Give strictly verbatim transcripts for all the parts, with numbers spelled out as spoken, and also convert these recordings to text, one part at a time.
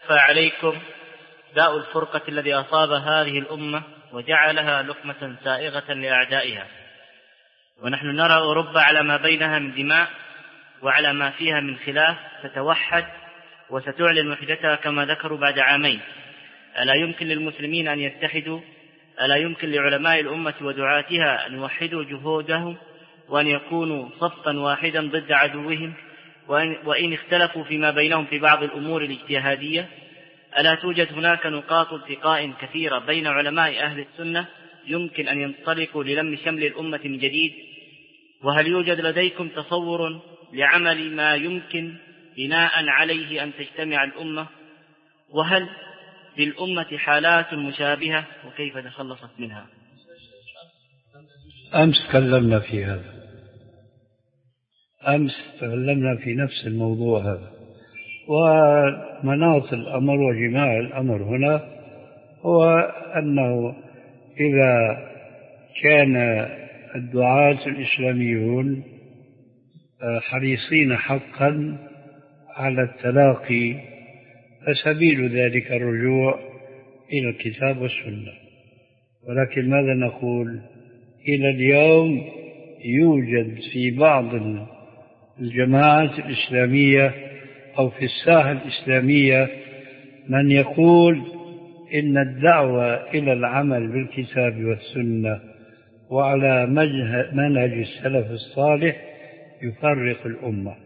فعليكم داء الفرقة الذي أصاب هذه الأمة وجعلها لقمة سائغة لأعدائها، ونحن نرى أوروبا على ما بينها من دماء وعلى ما فيها من خلاف تتوحد وستعلن وحدتها كما ذكروا بعد عامين. ألا يمكن للمسلمين أن يتحدوا؟ ألا يمكن لعلماء الأمة ودعاتها أن يوحدوا جهودهم وأن يكونوا صفا واحدا ضد عدوهم وإن, وإن اختلفوا فيما بينهم في بعض الأمور الاجتهادية؟ ألا توجد هناك نقاط التقاء كثيرة بين علماء أهل السنة يمكن أن ينطلقوا للم شمل الأمة من جديد؟ وهل يوجد لديكم تصور لعمل ما يمكن بناء عليه أن تجتمع الأمة؟ وهل بالأمة حالات مشابهة وكيف تخلصت منها؟ أمس تكلمنا في هذا، أمس تكلمنا في نفس الموضوع هذا، ومناط الأمر وجماع الأمر هنا هو أنه إذا كان الدعاة الإسلاميون حريصين حقا على التلاقي فسبيل ذلك الرجوع إلى الكتاب والسنة. ولكن ماذا نقول؟ إلى اليوم يوجد في بعض الجماعات الإسلامية أو في الساحة الإسلامية من يقول إن الدعوة إلى العمل بالكتاب والسنة وعلى منهج السلف الصالح يفرق الأمة،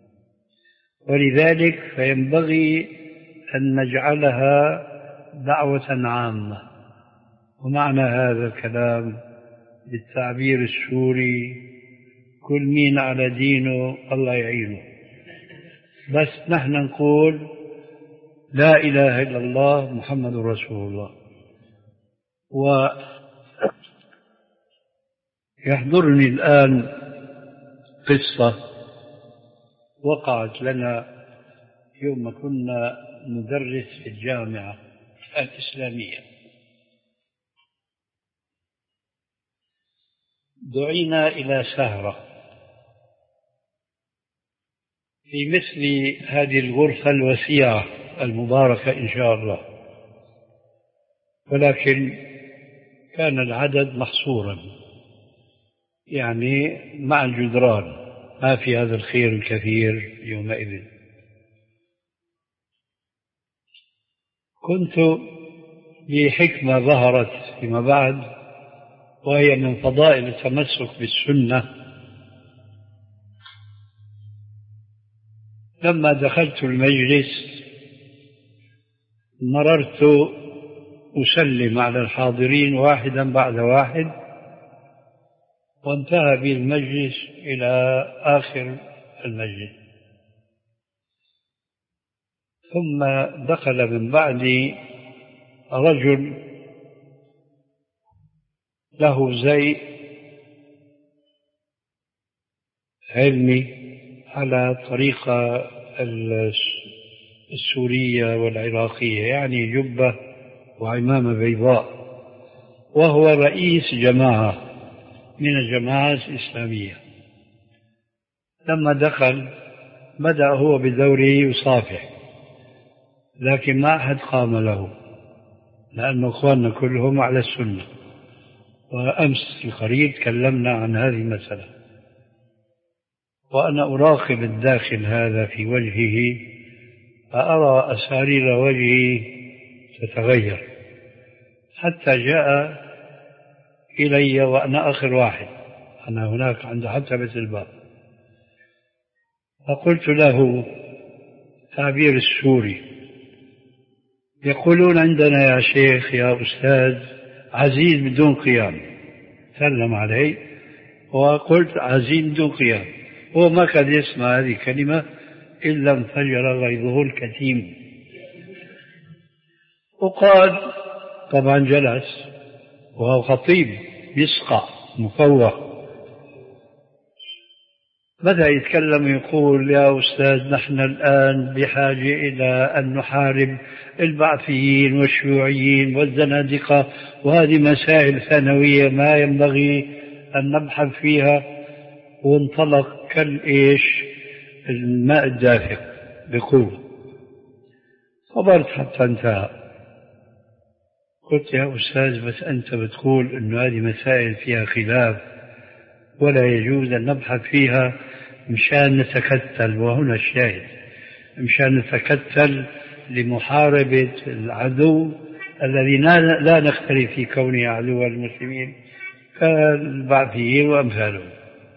ولذلك فينبغي أن نجعلها دعوة عامة. ومعنى هذا الكلام بالتعبير السوري كل مين على دينه الله يعينه، بس نحن نقول لا إله إلا الله محمد رسول الله. ويحضرني الآن قصة وقعت لنا يوم ما كنا ندرس في الجامعة الإسلامية. دعينا إلى سهرة في مثل هذه الغرفة الوسيعة المباركة إن شاء الله، ولكن كان العدد محصورا، يعني مع الجدران، ما في هذا الخير الكثير يومئذ. كنت بحكمة ظهرت فيما بعد، وهي من فضائل التمسك بالسنة، لما دخلت المجلس مررت أسلم على الحاضرين واحدا بعد واحد، وانتهى بي المجلس إلى آخر المجلس، ثم دخل من بعدي رجل له زي علمي على طريقة السورية والعراقية، يعني جبة وعمامة بيضاء، وهو رئيس جماعة من الجماعات الإسلامية. لما دخل بدأ هو بدوره يصافح، لكن ما أحد قام له، لأن أخواننا كلهم على السنة. وأمس القريب تكلمنا عن هذه المسألة، وأنا أراقب الداخل هذا في وجهه فأرى أسارير وجهه تتغير، حتى جاء إلي وأنا آخر واحد، أنا هناك عند حتبة الباب، فقلت له تعبير السوري: يقولون عندنا يا شيخ يا أستاذ عزيز بدون قيام. سلم علي وقلت عزيز بدون قيام، هو ما كان يسمع هذه الكلمة إلا انفجر غيظه الكتيم، وقال طبعا جلس وهو خطيب يسقع مفوق، بدأ يتكلم يقول: يا أستاذ نحن الآن بحاجة إلى أن نحارب البعثيين والشيوعيين والزنادقة، وهذه مسائل ثانوية ما ينبغي أن نبحث فيها. وانطلق كالإيش الماء الدافئ بقوة. صبرت حتى انتهى. قلت يا أستاذ بس أنت بتقول إنه هذه مسائل فيها خلاف ولا يجوز أن نبحث فيها مشان نتكتل، وهنا الشاهد، مشان نتكتل لمحاربة العدو الذي لا نختلف في كونه عدو المسلمين كالبعثيين وأمثالهم.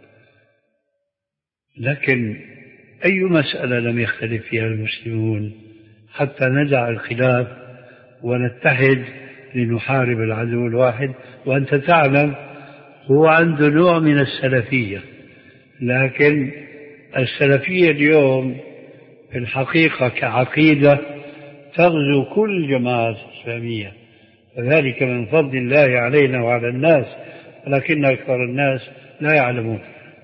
لكن أي مسألة لم يختلف فيها المسلمون حتى ندع الخلاف ونتحد لنحارب العدو الواحد؟ وأنت تعلم هو عنده نوع من السلفية، لكن السلفية اليوم في الحقيقة كعقيدة تغزو كل الجماعات الإسلامية، وذلك من فضل الله علينا وعلى الناس، ولكن أكثر الناس لا يعلمون.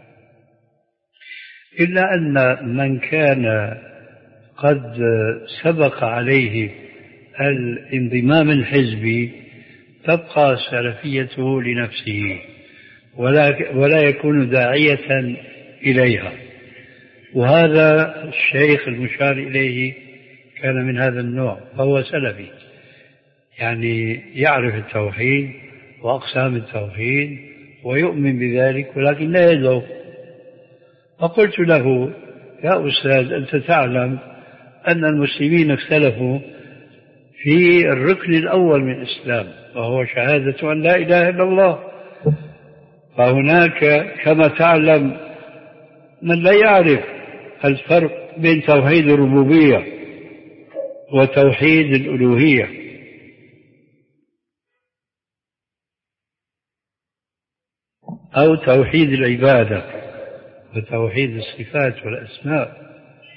إلا أن من كان قد سبق عليه الانضمام الحزبي تبقى سلفيته لنفسه ولا, ولا يكون داعية إليها. وهذا الشيخ المشار إليه كان من هذا النوع، فهو سلفي، يعني يعرف التوحيد وأقسام التوحيد ويؤمن بذلك، ولكن لا يدعو. فقلت له يا أستاذ أنت تعلم أن المسلمين اختلفوا في الركن الأول من الإسلام وهو شهادة أن لا إله إلا الله، فهناك كما تعلم من لا يعرف الفرق بين توحيد الربوبية وتوحيد الألوهية. أو توحيد العبادة وتوحيد الصفات والأسماء.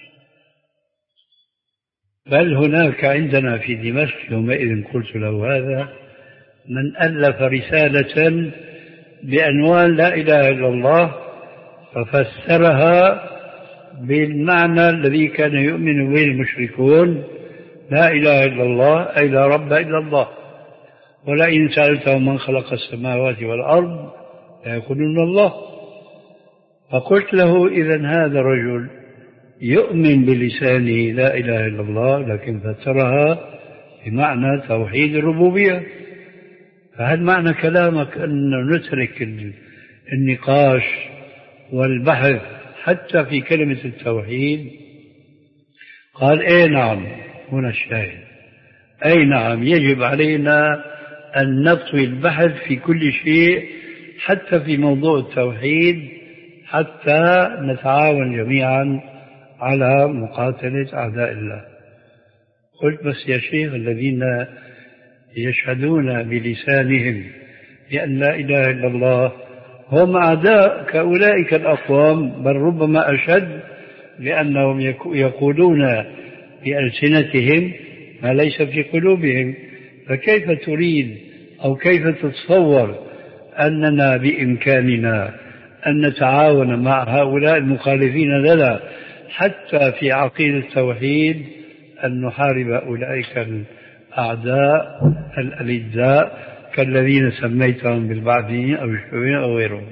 بل هناك عندنا في دمشق يومئذ قلت له هذا من ألف رسالة بعنوان لا إله إلا الله ففسرها بالمعنى الذي كان يؤمن به المشركون: لا إله إلا الله أي لا رب إلا الله، ولئن سألتهم من خلق السماوات والأرض ليقولون الله. فقلت له إذن هذا الرجل يؤمن بلسانه لا إله إلا الله لكن فسرها بمعنى توحيد الربوبية. فهل معنى كلامك أن نترك النقاش والبحث حتى في كلمة التوحيد؟ قال اي نعم، هنا الشاهد، اي نعم يجب علينا أن نطوي البحث في كل شيء حتى في موضوع التوحيد حتى نتعاون جميعا على مقاتلة أعداء الله. قلت بس يا شيخ الذين يشهدون بلسانهم بأن لا إله إلا الله هم أعداء كأولئك الأقوام، بل ربما أشد، لأنهم يقولون بألسنتهم ما ليس في قلوبهم. فكيف تريد أو كيف تتصور أننا بإمكاننا أن نتعاون مع هؤلاء المخالفين لنا حتى في عقيدة التوحيد أن نحارب أولئك الأعداء الألداء كالذين سميتهم بالبعثيين أو الشيوعيين أو غيرهم؟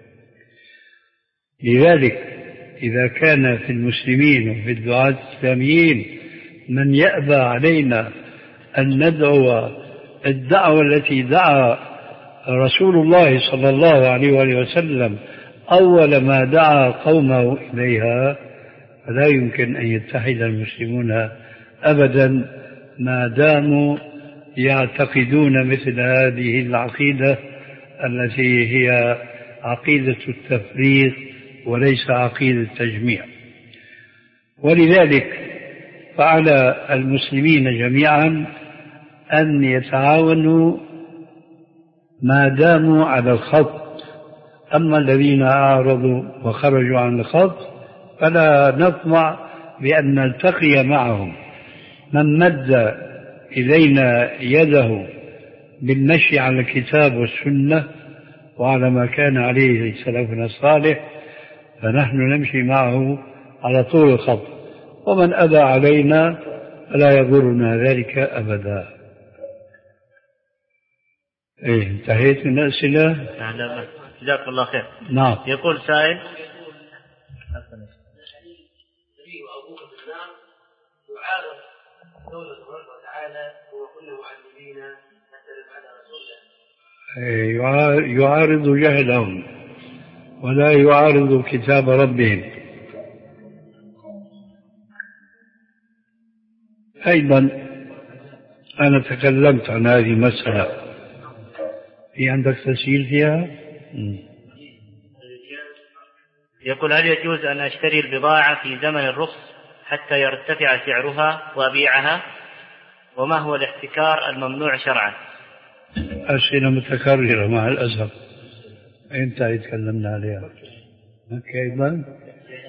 لذلك إذا كان في المسلمين وفي الدعاة الإسلاميين من يأبى علينا أن ندعو الدعوة التي دعا رسول الله صلى الله عليه وآله وسلم أول ما دعا قومه إليها، فلا يمكن أن يتحد المسلمون أبدا ما داموا يعتقدون مثل هذه العقيدة التي هي عقيدة التفريق وليس عقيدة التجميع. ولذلك فعلى المسلمين جميعا أن يتعاونوا ما داموا على الخط. أما الذين أعرضوا وخرجوا عن الخط فلا نطمع بأن نلتقي معهم. من مد إلينا يده بالمشي على الكتاب والسنة وعلى ما كان عليه سلفنا الصالح فنحن نمشي معه على طول الخط، ومن أبى علينا فلا يضرنا ذلك أبدا. إيه انتهيت من الأسئلة؟ جزاك الله خير. نعم. يقول سائل: قوله تبارك وتعالى وما كنا معذبين حتى نبعث رسولا. يعارض جهلهم ولا يعارض كتاب ربهم. أيضا أنا تكلمت عن هذه المسألة، في عندك تسجيل فيها؟ يقول هل يجوز أن أشتري البضاعة في زمن الرخص حتى يرتفع سعرها وأبيعها؟ وما هو الاحتكار الممنوع شرعا؟ أسئلة متكررة مع الأسف، أنت تكلمنا عليها. أيضا